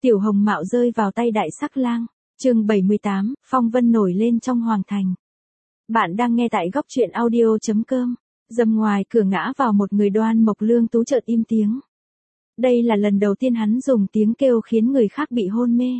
Tiểu Hồng Mạo rơi vào tay Đại Sắc Lang. Chương 78, phong vân nổi lên trong hoàng thành. Bạn đang nghe tại góc truyện audio.com. Dầm ngoài cửa ngã vào một người, Đoan Mộc Lương Tú chợt im tiếng. Đây là lần đầu tiên hắn dùng tiếng kêu khiến người khác bị hôn mê.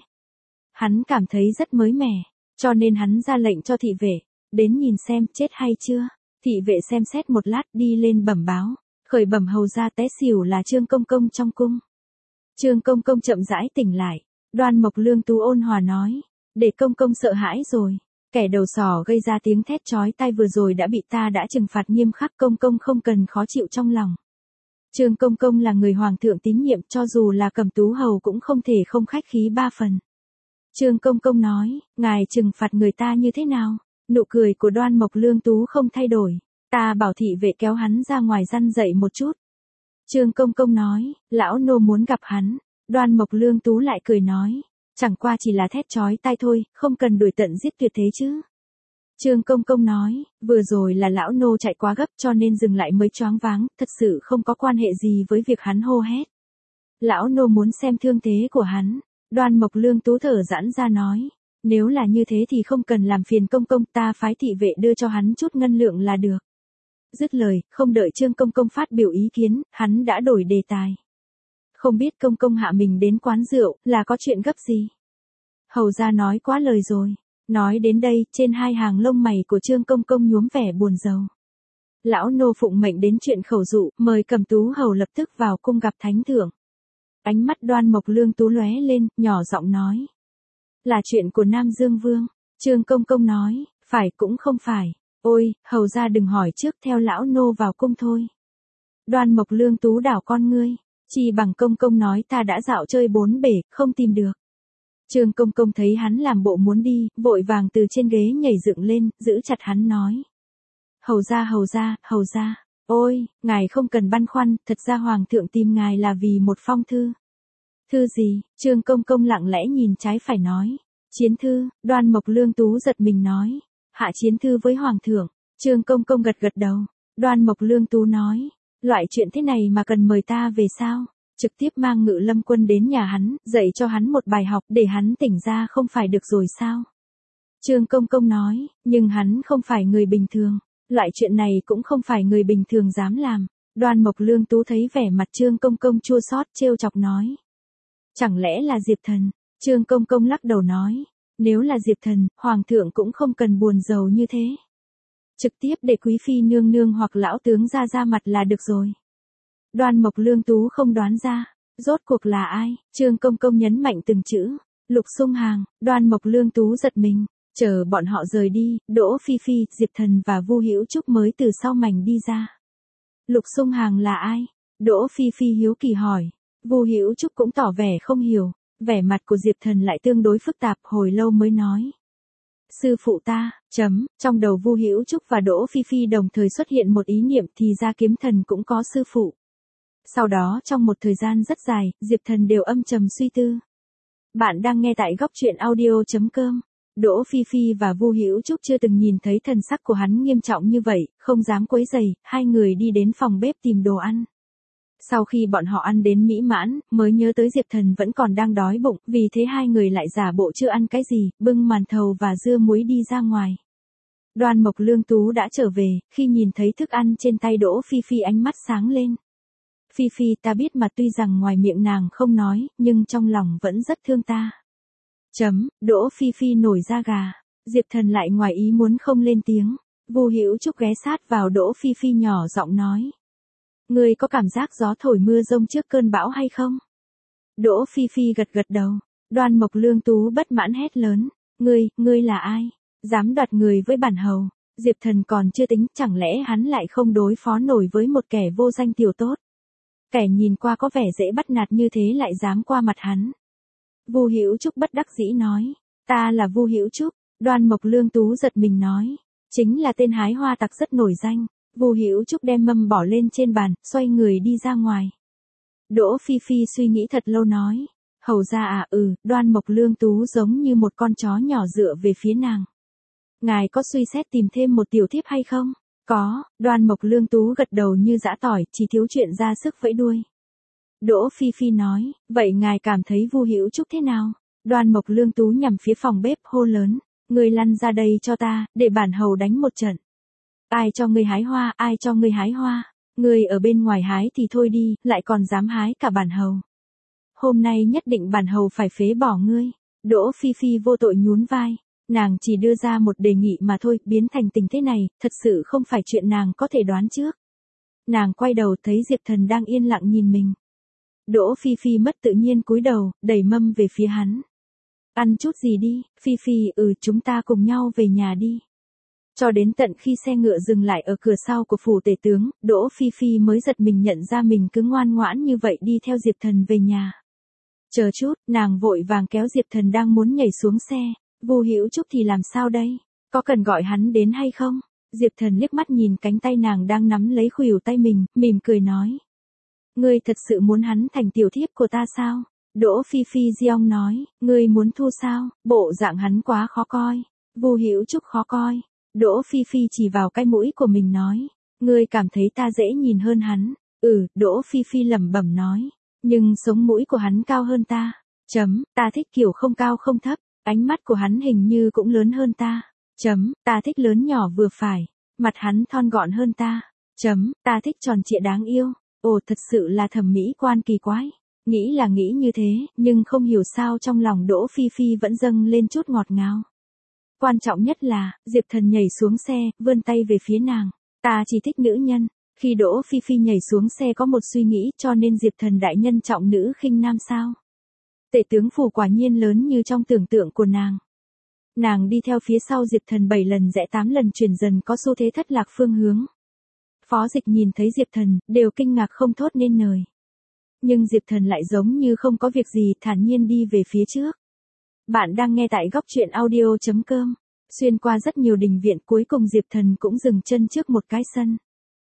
Hắn cảm thấy rất mới mẻ, cho nên hắn ra lệnh cho thị vệ, đến nhìn xem chết hay chưa. Thị vệ xem xét một lát đi lên bẩm báo, khởi bẩm hầu ra té xỉu là Trương Công Công trong cung. Trương Công Công chậm rãi tỉnh lại, Đoan Mộc Lương Tú ôn hòa nói, để Công Công sợ hãi rồi, kẻ đầu sỏ gây ra tiếng thét chói tai vừa rồi đã bị ta đã trừng phạt nghiêm khắc, Công Công không cần khó chịu trong lòng. Trương Công Công là người hoàng thượng tín nhiệm, cho dù là Cẩm Tú hầu cũng không thể không khách khí ba phần. Trương Công Công nói, ngài trừng phạt người ta như thế nào? Nụ cười của Đoan Mộc Lương Tú không thay đổi, ta bảo thị vệ kéo hắn ra ngoài răn dậy một chút. Trương Công Công nói, lão nô muốn gặp hắn. Đoan Mộc Lương Tú lại cười nói, chẳng qua chỉ là thét chói tai thôi, không cần đuổi tận giết tuyệt thế chứ. Trương Công Công nói, vừa rồi là lão nô chạy quá gấp cho nên dừng lại mới choáng váng, thật sự không có quan hệ gì với việc hắn hô hét. Lão nô muốn xem thương thế của hắn. Đoan Mộc Lương Tú thở giãn ra nói, nếu là như thế thì không cần làm phiền Công Công, ta phái thị vệ đưa cho hắn chút ngân lượng là được. Dứt lời, không đợi Trương Công Công phát biểu ý kiến, hắn đã đổi đề tài. Không biết Công Công hạ mình đến quán rượu, là có chuyện gấp gì? Hầu ra nói quá lời rồi. Nói đến đây, trên hai hàng lông mày của Trương Công Công nhuốm vẻ buồn rầu. Lão nô phụng mệnh đến chuyện khẩu dụ, mời Cẩm Tú hầu lập tức vào cung gặp thánh thượng. Ánh mắt Đoan Mộc Lương Tú lóe lên, nhỏ giọng nói. Là chuyện của Nam Dương Vương. Trương Công Công nói, phải cũng không phải. Ôi, hầu ra đừng hỏi trước, theo lão nô vào cung thôi. Đoan Mộc Lương Tú đảo con ngươi, chỉ bằng Công Công nói ta đã dạo chơi bốn bể, không tìm được. Trương Công Công thấy hắn làm bộ muốn đi, vội vàng từ trên ghế nhảy dựng lên, giữ chặt hắn nói. Hầu ra, hầu ra, hầu ra. Ôi, ngài không cần băn khoăn, thật ra hoàng thượng tìm ngài là vì một phong thư. Thư gì? Trương Công Công lặng lẽ nhìn trái phải nói. Chiến thư. Đoan Mộc Lương Tú giật mình nói. Hạ chiến thư với hoàng thượng. Trương Công Công gật gật đầu. Đoan Mộc Lương Tú nói. Loại chuyện thế này mà cần mời ta về sao? Trực tiếp mang Ngự Lâm quân đến nhà hắn, dạy cho hắn một bài học để hắn tỉnh ra không phải được rồi sao? Trương Công Công nói, nhưng hắn không phải người bình thường. Loại chuyện này cũng không phải người bình thường dám làm. Đoan Mộc Lương Tú thấy vẻ mặt Trương Công Công chua xót, trêu chọc nói. Chẳng lẽ là Diệp Thần? Trương Công Công lắc đầu nói. Nếu là Diệp Thần, hoàng thượng cũng không cần buồn rầu như thế. Trực tiếp để quý phi nương nương hoặc lão tướng ra mặt là được rồi. Đoan Mộc Lương Tú không đoán ra, rốt cuộc là ai? Trương Công Công nhấn mạnh từng chữ. Lục Xung Hàng. Đoan Mộc Lương Tú giật mình, chờ bọn họ rời đi, Đỗ Phi Phi, Diệp Thần và Vu Hữu Trúc mới từ sau mảnh đi ra. Lục Xung Hàng là ai? Đỗ Phi Phi hiếu kỳ hỏi. Vu Hữu Trúc cũng tỏ vẻ không hiểu, vẻ mặt của Diệp Thần lại tương đối phức tạp, hồi lâu mới nói. Sư phụ ta, trong đầu Vu Hữu Trúc và Đỗ Phi Phi đồng thời xuất hiện một ý niệm, thì ra Kiếm Thần cũng có sư phụ. Sau đó trong một thời gian rất dài, Diệp Thần đều âm trầm suy tư. Bạn đang nghe tại góc truyện audio.com. Đỗ Phi Phi và Vu Hữu Trúc chưa từng nhìn thấy thần sắc của hắn nghiêm trọng như vậy, không dám quấy rầy, hai người đi đến phòng bếp tìm đồ ăn. Sau khi bọn họ ăn đến mỹ mãn, mới nhớ tới Diệp Thần vẫn còn đang đói bụng, vì thế hai người lại giả bộ chưa ăn cái gì, bưng màn thầu và dưa muối đi ra ngoài. Đoan Mộc Lương Tú đã trở về, khi nhìn thấy thức ăn trên tay Đỗ Phi Phi ánh mắt sáng lên. Phi Phi, ta biết mà, tuy rằng ngoài miệng nàng không nói, nhưng trong lòng vẫn rất thương ta. Đỗ Phi Phi nổi da gà. Diệp Thần lại ngoài ý muốn không lên tiếng. Vu Hữu Trúc ghé sát vào Đỗ Phi Phi nhỏ giọng nói. Ngươi có cảm giác gió thổi mưa rông trước cơn bão hay không? Đỗ Phi Phi gật gật đầu. Đoan Mộc Lương Tú bất mãn hét lớn. Ngươi là ai? Dám đoạt người với bản hầu. Diệp Thần còn chưa tính, chẳng lẽ hắn lại không đối phó nổi với một kẻ vô danh tiểu tốt? Kẻ nhìn qua có vẻ dễ bắt nạt như thế lại dám qua mặt hắn. Vu Hữu Trúc bất đắc dĩ nói. Ta là Vu Hữu Trúc. Đoan Mộc Lương Tú giật mình nói. Chính là tên hái hoa tặc rất nổi danh. Vu Hữu Trúc đem mâm bỏ lên trên bàn, xoay người đi ra ngoài. Đỗ Phi Phi suy nghĩ thật lâu nói. Hầu ra à, Đoan Mộc Lương Tú giống như một con chó nhỏ dựa về phía nàng. Ngài có suy xét tìm thêm một tiểu thiếp hay không? Có. Đoan Mộc Lương Tú gật đầu như giã tỏi, chỉ thiếu chuyện ra sức vẫy đuôi. Đỗ Phi Phi nói, vậy ngài cảm thấy Vu Hữu Trúc thế nào? Đoan Mộc Lương Tú nhằm phía phòng bếp hô lớn, ngươi lăn ra đây cho ta, để bản hầu đánh một trận. Ai cho ngươi hái hoa, ai cho ngươi hái hoa? Ngươi ở bên ngoài hái thì thôi đi, lại còn dám hái cả bản hầu. Hôm nay nhất định bản hầu phải phế bỏ ngươi. Đỗ Phi Phi vô tội nhún vai, nàng chỉ đưa ra một đề nghị mà thôi, biến thành tình thế này, thật sự không phải chuyện nàng có thể đoán trước. Nàng quay đầu thấy Diệp Thần đang yên lặng nhìn mình. Đỗ Phi Phi mất tự nhiên cúi đầu, đẩy mâm về phía hắn. Ăn chút gì đi, Phi Phi, chúng ta cùng nhau về nhà đi. Cho đến tận khi xe ngựa dừng lại ở cửa sau của phủ tể tướng, Đỗ Phi Phi mới giật mình nhận ra mình cứ ngoan ngoãn như vậy đi theo Diệp Thần về nhà. Chờ chút, nàng vội vàng kéo Diệp Thần đang muốn nhảy xuống xe. Vu Hữu Trúc thì làm sao đây? Có cần gọi hắn đến hay không? Diệp Thần liếc mắt nhìn cánh tay nàng đang nắm lấy khuỷu tay mình, mỉm cười nói. Ngươi thật sự muốn hắn thành tiểu thiếp của ta sao? Đỗ Phi Phi giong nói, ngươi muốn thua sao? Bộ dạng hắn quá khó coi. Vu Hữu Trúc khó coi. Đỗ Phi Phi chỉ vào cái mũi của mình nói, ngươi cảm thấy ta dễ nhìn hơn hắn. Đỗ Phi Phi lẩm bẩm nói, nhưng sống mũi của hắn cao hơn ta. Ta thích kiểu không cao không thấp, ánh mắt của hắn hình như cũng lớn hơn ta. Ta thích lớn nhỏ vừa phải, mặt hắn thon gọn hơn ta. Ta thích tròn trịa đáng yêu. Ồ, thật sự là thẩm mỹ quan kỳ quái. Nghĩ là nghĩ như thế, nhưng không hiểu sao trong lòng Đỗ Phi Phi vẫn dâng lên chút ngọt ngào. Quan trọng nhất là, Diệp Thần nhảy xuống xe, vươn tay về phía nàng. Ta chỉ thích nữ nhân. Khi Đỗ Phi Phi nhảy xuống xe có một suy nghĩ, cho nên Diệp Thần đại nhân trọng nữ khinh nam sao? Tể tướng phủ quả nhiên lớn như trong tưởng tượng của nàng. Nàng đi theo phía sau Diệp Thần 7 lần rẽ 8 lần chuyển dần có xu thế thất lạc phương hướng. Phó Dịch nhìn thấy Diệp Thần, đều kinh ngạc không thốt nên lời. Nhưng Diệp Thần lại giống như không có việc gì, thản nhiên đi về phía trước. Bạn đang nghe tại góc truyện audio.com. Xuyên qua rất nhiều đình viện, cuối cùng Diệp Thần cũng dừng chân trước một cái sân.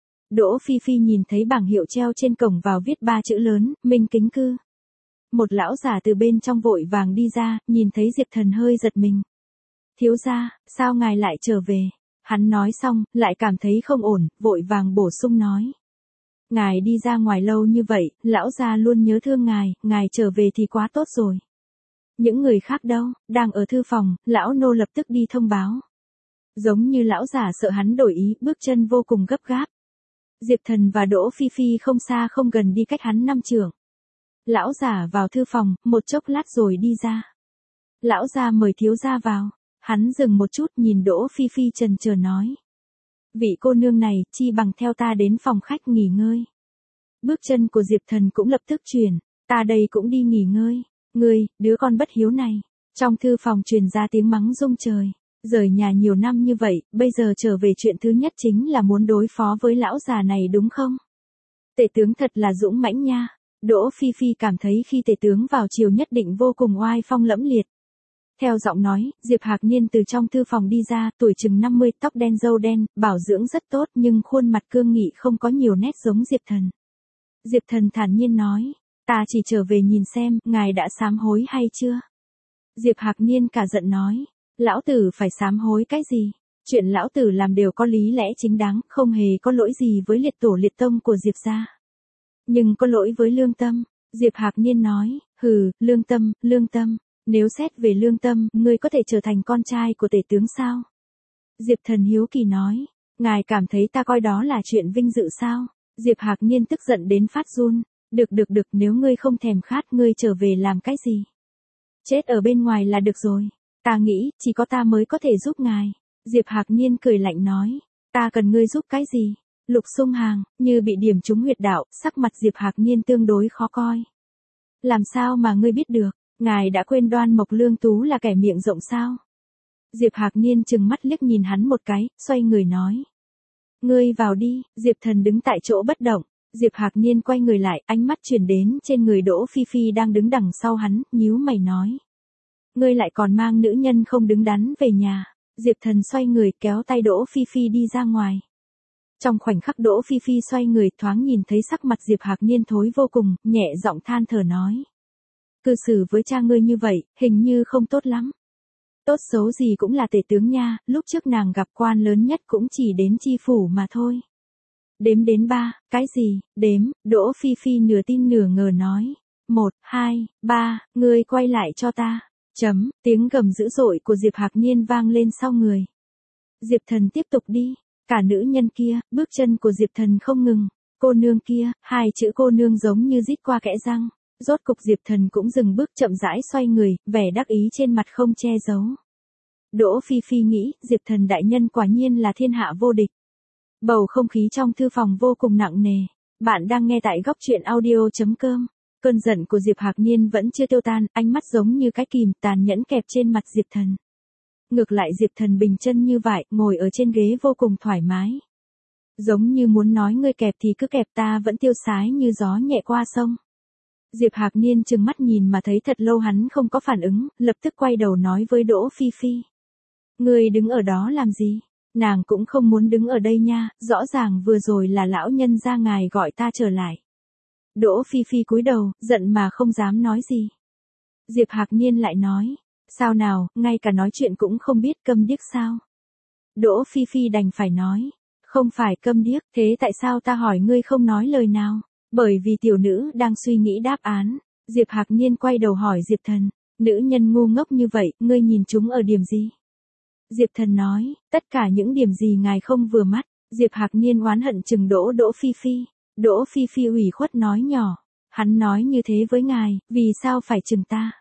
Đỗ Phi Phi nhìn thấy bảng hiệu treo trên cổng vào viết 3 chữ lớn, Minh Kính Cư. Một lão già từ bên trong vội vàng đi ra, nhìn thấy Diệp Thần hơi giật mình. Thiếu gia, sao ngài lại trở về? Hắn nói xong, lại cảm thấy không ổn, vội vàng bổ sung nói. Ngài đi ra ngoài lâu như vậy, lão gia luôn nhớ thương ngài trở về thì quá tốt rồi. Những người khác đâu, đang ở thư phòng, lão nô lập tức đi thông báo. Giống như lão già sợ hắn đổi ý, bước chân vô cùng gấp gáp. Diệp Thần và Đỗ Phi Phi không xa không gần đi cách hắn 5 trượng. Lão già vào thư phòng, một chốc lát rồi đi ra. Lão già mời thiếu gia vào. Hắn dừng một chút nhìn Đỗ Phi Phi chần chờ nói. Vị cô nương này, chi bằng theo ta đến phòng khách nghỉ ngơi. Bước chân của Diệp Thần cũng lập tức chuyển, ta đây cũng đi nghỉ ngơi. Ngươi, đứa con bất hiếu này. Trong thư phòng truyền ra tiếng mắng rung trời. Rời nhà nhiều năm như vậy, bây giờ trở về chuyện thứ nhất chính là muốn đối phó với lão già này đúng không? Tể tướng thật là dũng mãnh nha. Đỗ Phi Phi cảm thấy khi tể tướng vào triều nhất định vô cùng oai phong lẫm liệt. Theo giọng nói, Diệp Hạc Niên từ trong thư phòng đi ra, tuổi chừng 50, tóc đen râu đen, bảo dưỡng rất tốt nhưng khuôn mặt cương nghị không có nhiều nét giống Diệp Thần. Diệp Thần thản nhiên nói, ta chỉ trở về nhìn xem, ngài đã sám hối hay chưa? Diệp Hạc Niên cả giận nói, lão tử phải sám hối cái gì? Chuyện lão tử làm đều có lý lẽ chính đáng, không hề có lỗi gì với liệt tổ liệt tông của Diệp gia. Nhưng có lỗi với lương tâm. Diệp Hạc Niên nói, lương tâm. Nếu xét về lương tâm, ngươi có thể trở thành con trai của tể tướng sao? Diệp Thần hiếu kỳ nói, ngài cảm thấy ta coi đó là chuyện vinh dự sao? Diệp Hạc Niên tức giận đến phát run, được, nếu ngươi không thèm khát ngươi trở về làm cái gì? Chết ở bên ngoài là được rồi, ta nghĩ, chỉ có ta mới có thể giúp ngài. Diệp Hạc Niên cười lạnh nói, ta cần ngươi giúp cái gì? Lục Xung Hàng, như bị điểm trúng huyệt đạo, sắc mặt Diệp Hạc Niên tương đối khó coi. Làm sao mà ngươi biết được? Ngài đã quên Đoan Mộc Lương Tú là kẻ miệng rộng sao? Diệp Hạc Niên trừng mắt liếc nhìn hắn một cái, xoay người nói. Ngươi vào đi. Diệp Thần đứng tại chỗ bất động. Diệp Hạc Niên quay người lại, ánh mắt chuyển đến trên người Đỗ Phi Phi đang đứng đằng sau hắn, nhíu mày nói. Ngươi lại còn mang nữ nhân không đứng đắn về nhà. Diệp Thần xoay người kéo tay Đỗ Phi Phi đi ra ngoài. Trong khoảnh khắc Đỗ Phi Phi xoay người thoáng nhìn thấy sắc mặt Diệp Hạc Niên thối vô cùng, nhẹ giọng than thở nói. Cư xử với cha ngươi như vậy, hình như không tốt lắm. Tốt xấu gì cũng là tể tướng nha, lúc trước nàng gặp quan lớn nhất cũng chỉ đến chi phủ mà thôi. Đếm đến 3, cái gì, đếm, Đỗ Phi Phi nửa tin nửa ngờ nói. 1, 2, 3, ngươi quay lại cho ta. Tiếng gầm dữ dội của Diệp Hạc Niên vang lên sau người. Diệp Thần tiếp tục đi, cả nữ nhân kia, bước chân của Diệp Thần không ngừng. Cô nương kia, hai chữ cô nương giống như rít qua kẽ răng. Rốt cục Diệp Thần cũng dừng bước chậm rãi xoay người, vẻ đắc ý trên mặt không che giấu. Đỗ Phi Phi nghĩ, Diệp Thần đại nhân quả nhiên là thiên hạ vô địch. Bầu không khí trong thư phòng vô cùng nặng nề. Bạn đang nghe tại góc truyện audio.com. Cơn giận của Diệp Hạc Niên vẫn chưa tiêu tan, ánh mắt giống như cái kìm tàn nhẫn kẹp trên mặt Diệp Thần. Ngược lại Diệp Thần bình chân như vậy, ngồi ở trên ghế vô cùng thoải mái. Giống như muốn nói ngươi kẹp thì cứ kẹp, ta vẫn tiêu sái như gió nhẹ qua sông. Diệp Hạc Niên trừng mắt nhìn mà thấy thật lâu hắn không có phản ứng, lập tức quay đầu nói với Đỗ Phi Phi. Ngươi đứng ở đó làm gì? Nàng cũng không muốn đứng ở đây nha, rõ ràng vừa rồi là lão nhân gia ngài gọi ta trở lại. Đỗ Phi Phi cúi đầu, giận mà không dám nói gì. Diệp Hạc Niên lại nói, sao nào, ngay cả nói chuyện cũng không biết, câm điếc sao? Đỗ Phi Phi đành phải nói, không phải câm điếc, thế tại sao ta hỏi ngươi không nói lời nào? Bởi vì tiểu nữ đang suy nghĩ đáp án. Diệp Hạc Niên quay đầu hỏi Diệp Thần, nữ nhân ngu ngốc như vậy, ngươi nhìn chúng ở điểm gì? Diệp Thần nói, tất cả những điểm gì ngài không vừa mắt. Diệp Hạc Niên oán hận chừng Đỗ Phi Phi. Đỗ Phi Phi ủy khuất nói nhỏ, hắn nói như thế với ngài, vì sao phải chừng ta?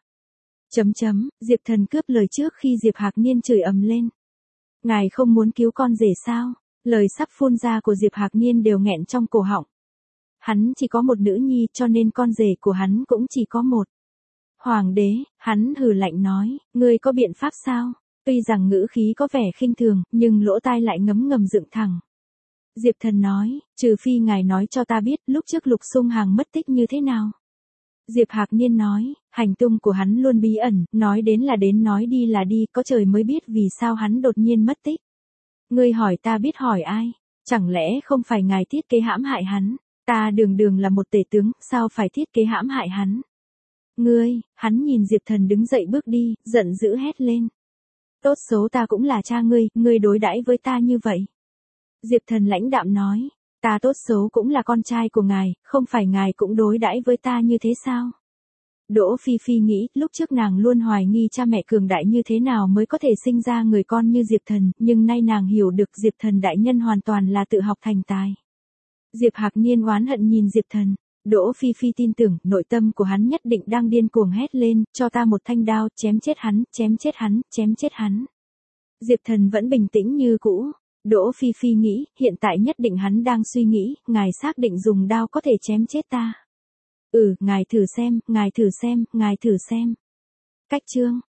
Diệp Thần cướp lời trước khi Diệp Hạc Niên chửi ầm lên. Ngài không muốn cứu con rể sao? Lời sắp phun ra của Diệp Hạc Niên đều nghẹn trong cổ họng. Hắn chỉ có một nữ nhi cho nên con rể của hắn cũng chỉ có một. Hoàng đế, hắn hừ lạnh nói, ngươi có biện pháp sao? Tuy rằng ngữ khí có vẻ khinh thường, nhưng lỗ tai lại ngấm ngầm dựng thẳng. Diệp Thần nói, trừ phi ngài nói cho ta biết lúc trước Lục Xung Hàng mất tích như thế nào. Diệp Hạc Niên nói, hành tung của hắn luôn bí ẩn, nói đến là đến nói đi là đi, có trời mới biết vì sao hắn đột nhiên mất tích. Ngươi hỏi ta biết hỏi ai? Chẳng lẽ không phải ngài thiết kế hãm hại hắn? Ta đường là một tể tướng, sao phải thiết kế hãm hại hắn? Ngươi, hắn nhìn Diệp Thần đứng dậy bước đi, giận dữ hét lên. Tốt số ta cũng là cha ngươi đối đãi với ta như vậy. Diệp Thần lãnh đạm nói, ta tốt xấu cũng là con trai của ngài, không phải ngài cũng đối đãi với ta như thế sao? Đỗ Phi Phi nghĩ, lúc trước nàng luôn hoài nghi cha mẹ cường đại như thế nào mới có thể sinh ra người con như Diệp Thần, nhưng nay nàng hiểu được Diệp Thần đại nhân hoàn toàn là tự học thành tài. Diệp Hạc Niên oán hận nhìn Diệp Thần, Đỗ Phi Phi tin tưởng, nội tâm của hắn nhất định đang điên cuồng hét lên, cho ta một thanh đao, chém chết hắn, chém chết hắn, chém chết hắn. Diệp Thần vẫn bình tĩnh như cũ. Đỗ Phi Phi nghĩ, hiện tại nhất định hắn đang suy nghĩ, ngài xác định dùng đao có thể chém chết ta. Ngài thử xem, ngài thử xem, ngài thử xem. Cách chương